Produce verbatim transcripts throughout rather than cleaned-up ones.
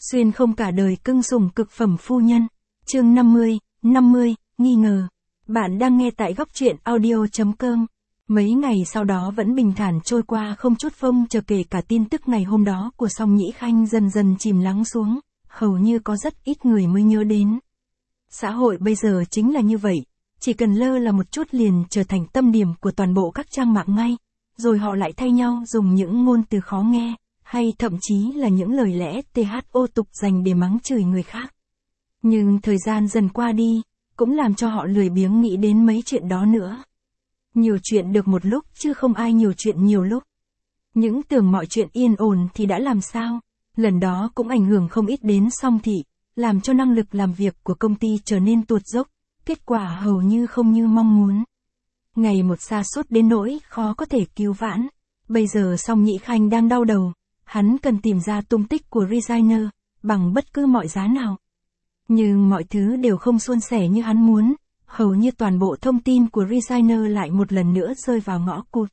Xuyên không cả đời cưng sủng cực phẩm phu nhân. Chương năm mươi, năm mươi, nghi ngờ. Bạn đang nghe tại góc truyện audio.com. Mấy ngày sau đó vẫn bình thản trôi qua không chút phông chờ, kể cả tin tức ngày hôm đó của Song Nhĩ Khanh dần dần chìm lắng xuống, hầu như có rất ít người mới nhớ đến. Xã hội bây giờ chính là như vậy, chỉ cần lơ là một chút liền trở thành tâm điểm của toàn bộ các trang mạng ngay, rồi họ lại thay nhau dùng những ngôn từ khó nghe, hay thậm chí là những lời lẽ thô tục dành để mắng chửi người khác. Nhưng thời gian dần qua đi, cũng làm cho họ lười biếng nghĩ đến mấy chuyện đó nữa. Nhiều chuyện được một lúc chứ không ai nhiều chuyện nhiều lúc. Những tưởng mọi chuyện yên ổn thì đã làm sao, lần đó cũng ảnh hưởng không ít đến Song Thị, làm cho năng lực làm việc của công ty trở nên tuột dốc, kết quả hầu như không như mong muốn. Ngày một sa sút đến nỗi khó có thể cứu vãn. Bây giờ Song Nhĩ Khanh đang đau đầu, hắn cần tìm ra tung tích của Resigner, bằng bất cứ mọi giá nào. Nhưng mọi thứ đều không suôn sẻ như hắn muốn, hầu như toàn bộ thông tin của Resigner lại một lần nữa rơi vào ngõ cụt.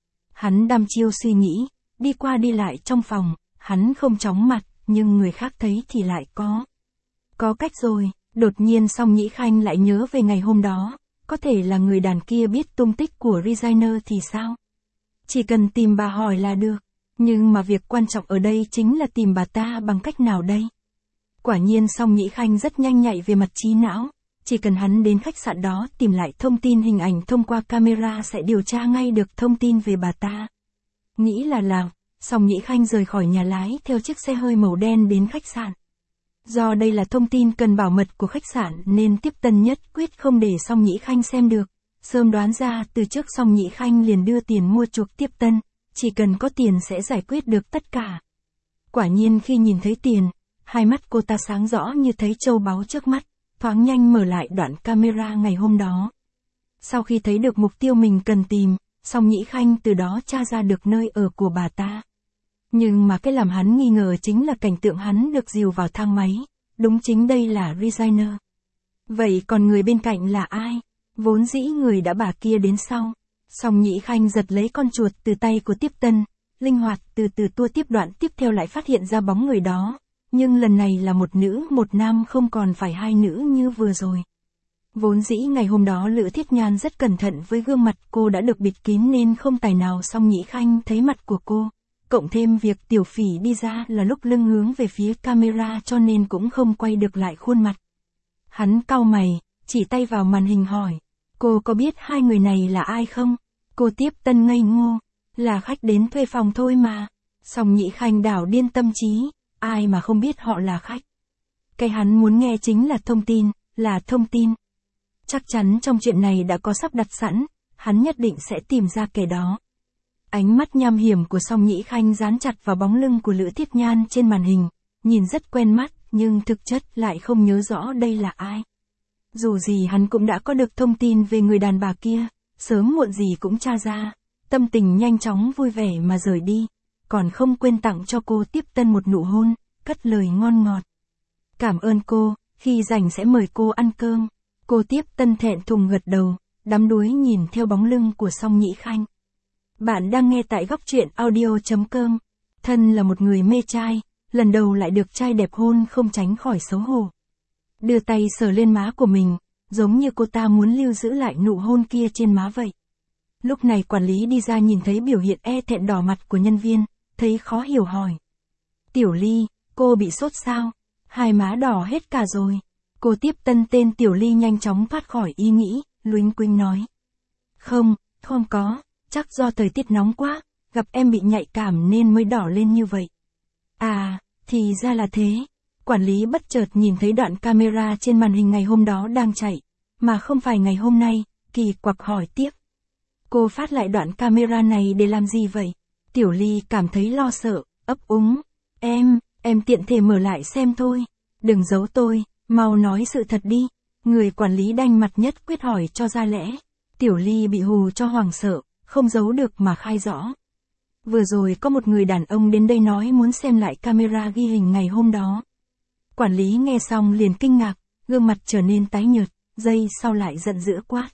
Hắn đăm chiêu suy nghĩ, đi qua đi lại trong phòng, hắn không chóng mặt, nhưng người khác thấy thì lại có. Có cách rồi, đột nhiên Song Nhĩ Khanh lại nhớ về ngày hôm đó, có thể là người đàn kia biết tung tích của Resigner thì sao? Chỉ cần tìm bà hỏi là được, nhưng mà việc quan trọng ở đây chính là tìm bà ta bằng cách nào đây? Quả nhiên Song Nhĩ Khanh rất nhanh nhạy về mặt trí não, chỉ cần hắn đến khách sạn đó tìm lại thông tin hình ảnh thông qua camera sẽ điều tra ngay được thông tin về bà ta. Nghĩ là làm, Song Nhĩ Khanh rời khỏi nhà lái theo chiếc xe hơi màu đen đến khách sạn. Do đây là thông tin cần bảo mật của khách sạn nên tiếp tân nhất quyết không để Song Nhĩ Khanh xem được. Sớm đoán ra từ trước Song Nhĩ Khanh liền đưa tiền mua chuộc tiếp tân, chỉ cần có tiền sẽ giải quyết được tất cả. Quả nhiên khi nhìn thấy tiền, hai mắt cô ta sáng rõ như thấy châu báu trước mắt, thoáng nhanh mở lại đoạn camera ngày hôm đó. Sau khi thấy được mục tiêu mình cần tìm, Song Nhĩ Khanh từ đó tra ra được nơi ở của bà ta. Nhưng mà cái làm hắn nghi ngờ chính là cảnh tượng hắn được dìu vào thang máy, đúng chính đây là Resigner. Vậy còn người bên cạnh là ai? Vốn dĩ người đã bà kia đến sau. Song Nhĩ Khanh giật lấy con chuột từ tay của tiếp tân, linh hoạt từ từ tua tiếp đoạn tiếp theo lại phát hiện ra bóng người đó. Nhưng lần này là một nữ một nam, không còn phải hai nữ như vừa rồi. Vốn dĩ ngày hôm đó Lữ Thiết Nhan rất cẩn thận với gương mặt cô đã được bịt kín nên không tài nào Song Nhĩ Khanh thấy mặt của cô. Cộng thêm việc Tiểu Phỉ đi ra là lúc lưng hướng về phía camera cho nên cũng không quay được lại khuôn mặt. Hắn cau mày, chỉ tay vào màn hình hỏi, cô có biết hai người này là ai không? Cô tiếp tân ngây ngô, là khách đến thuê phòng thôi mà. Song Nhĩ Khanh đảo điên tâm trí, ai mà không biết họ là khách. Cái hắn muốn nghe chính là thông tin, là thông tin. Chắc chắn trong chuyện này đã có sắp đặt sẵn, hắn nhất định sẽ tìm ra kẻ đó. Ánh mắt nham hiểm của Song Nhĩ Khanh dán chặt vào bóng lưng của Lữ Thiết Nhan trên màn hình, nhìn rất quen mắt, nhưng thực chất lại không nhớ rõ đây là ai. Dù gì hắn cũng đã có được thông tin về người đàn bà kia, sớm muộn gì cũng tra ra, tâm tình nhanh chóng vui vẻ mà rời đi, còn không quên tặng cho cô tiếp tân một nụ hôn, cất lời ngon ngọt. Cảm ơn cô, khi rảnh sẽ mời cô ăn cơm. Cô tiếp tân thẹn thùng gật đầu, đắm đuối nhìn theo bóng lưng của Song Nhĩ Khanh. Bạn đang nghe tại góc truyện audio.com. Thân là một người mê trai, lần đầu lại được trai đẹp hôn không tránh khỏi xấu hổ. Đưa tay sờ lên má của mình, giống như cô ta muốn lưu giữ lại nụ hôn kia trên má vậy. Lúc này quản lý đi ra nhìn thấy biểu hiện e thẹn đỏ mặt của nhân viên, thấy khó hiểu hỏi. Tiểu Ly, cô bị sốt sao? Hai má đỏ hết cả rồi. Cô tiếp tân tên Tiểu Ly nhanh chóng thoát khỏi ý nghĩ, luếnh quinh nói. Không, không có, chắc do thời tiết nóng quá, gặp em bị nhạy cảm nên mới đỏ lên như vậy. À, thì ra là thế. Quản lý bất chợt nhìn thấy đoạn camera trên màn hình ngày hôm đó đang chạy, mà không phải ngày hôm nay, kỳ quặc hỏi tiếp. Cô phát lại đoạn camera này để làm gì vậy? Tiểu Ly cảm thấy lo sợ, ấp úng. Em, em tiện thể mở lại xem thôi. Đừng giấu tôi, mau nói sự thật đi. Người quản lý đanh mặt nhất quyết hỏi cho ra lẽ. Tiểu Ly bị hù cho hoảng sợ, không giấu được mà khai rõ. Vừa rồi có một người đàn ông đến đây nói muốn xem lại camera ghi hình ngày hôm đó. Quản lý nghe xong liền kinh ngạc, gương mặt trở nên tái nhợt, giây sau lại giận dữ quát.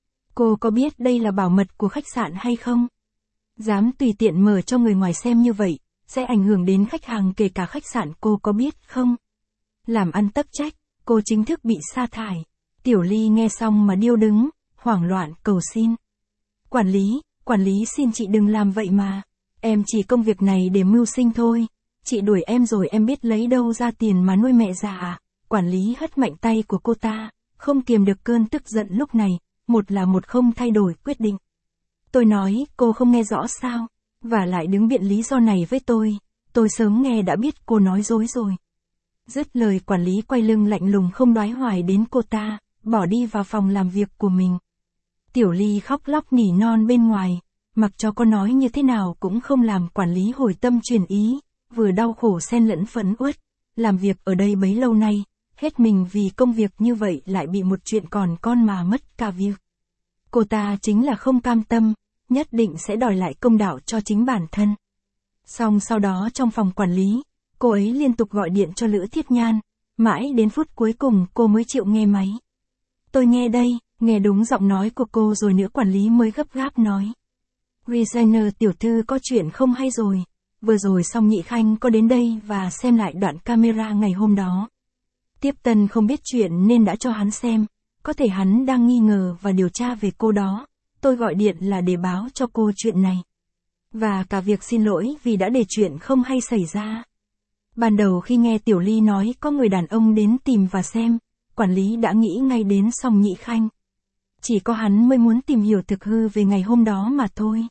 Cô có biết đây là bảo mật của khách sạn hay không? Dám tùy tiện mở cho người ngoài xem như vậy, sẽ ảnh hưởng đến khách hàng kể cả khách sạn, cô có biết không? Làm ăn tắc trách, cô chính thức bị sa thải. Tiểu Ly nghe xong mà điêu đứng, hoảng loạn cầu xin. Quản lý, quản lý xin chị đừng làm vậy mà. Em chỉ công việc này để mưu sinh thôi. Chị đuổi em rồi em biết lấy đâu ra tiền mà nuôi mẹ già à? Quản lý hất mạnh tay của cô ta, không kiềm được cơn tức giận lúc này, một là một không thay đổi quyết định. Tôi nói, cô không nghe rõ sao? Và lại đứng biện lý do này với tôi, tôi sớm nghe đã biết cô nói dối rồi. Dứt lời quản lý quay lưng lạnh lùng không đoái hoài đến cô ta, bỏ đi vào phòng làm việc của mình. Tiểu Ly khóc lóc nỉ non bên ngoài, mặc cho cô nói như thế nào cũng không làm quản lý hồi tâm chuyển ý, vừa đau khổ xen lẫn phẫn uất, làm việc ở đây bấy lâu nay, hết mình vì công việc như vậy lại bị một chuyện còn con mà mất cả việc. Cô ta chính là không cam tâm, nhất định sẽ đòi lại công đạo cho chính bản thân. Xong sau đó trong phòng quản lý, cô ấy liên tục gọi điện cho Lữ Thiết Nhan, mãi đến phút cuối cùng cô mới chịu nghe máy. Tôi nghe đây, nghe đúng giọng nói của cô rồi nữ quản lý mới gấp gáp nói. Designer tiểu thư có chuyện không hay rồi, vừa rồi Song Nhị Khanh có đến đây và xem lại đoạn camera ngày hôm đó. Tiếp Tân không biết chuyện nên đã cho hắn xem, có thể hắn đang nghi ngờ và điều tra về cô đó, tôi gọi điện là để báo cho cô chuyện này. Và cả việc xin lỗi vì đã để chuyện không hay xảy ra. Ban đầu khi nghe Tiểu Ly nói có người đàn ông đến tìm và xem, quản lý đã nghĩ ngay đến Song Nhị Khanh. Chỉ có hắn mới muốn tìm hiểu thực hư về ngày hôm đó mà thôi.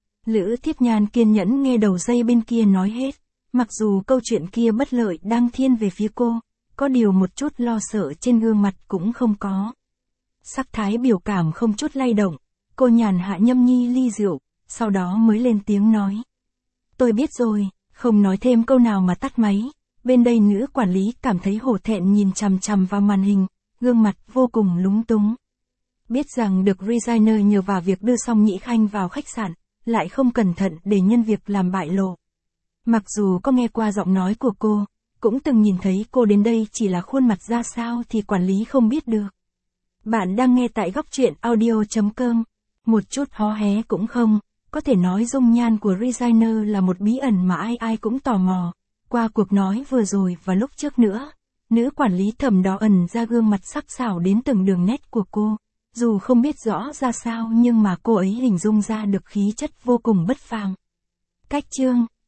Lữ Thiết Nhan kiên nhẫn nghe đầu dây bên kia nói hết, mặc dù câu chuyện kia bất lợi đang thiên về phía cô, có điều một chút lo sợ trên gương mặt cũng không có. Sắc thái biểu cảm không chút lay động, cô nhàn hạ nhâm nhi ly rượu, sau đó mới lên tiếng nói. Tôi biết rồi, không nói thêm câu nào mà tắt máy. Bên đây nữ quản lý cảm thấy hổ thẹn nhìn chằm chằm vào màn hình, gương mặt vô cùng lúng túng. Biết rằng được designer nhờ vào việc đưa Song Nhị Khanh vào khách sạn, lại không cẩn thận để nhân việc làm bại lộ. Mặc dù có nghe qua giọng nói của cô, cũng từng nhìn thấy cô đến đây chỉ là khuôn mặt ra sao thì quản lý không biết được. Bạn đang nghe tại góc truyện audio chấm com, một chút hó hé cũng không, có thể nói dung nhan của designer là một bí ẩn mà ai ai cũng tò mò. Qua cuộc nói vừa rồi và lúc trước nữa, nữ quản lý thầm đó ẩn ra gương mặt sắc sảo đến từng đường nét của cô, dù không biết rõ ra sao nhưng mà cô ấy hình dung ra được khí chất vô cùng bất phàm. Cách chương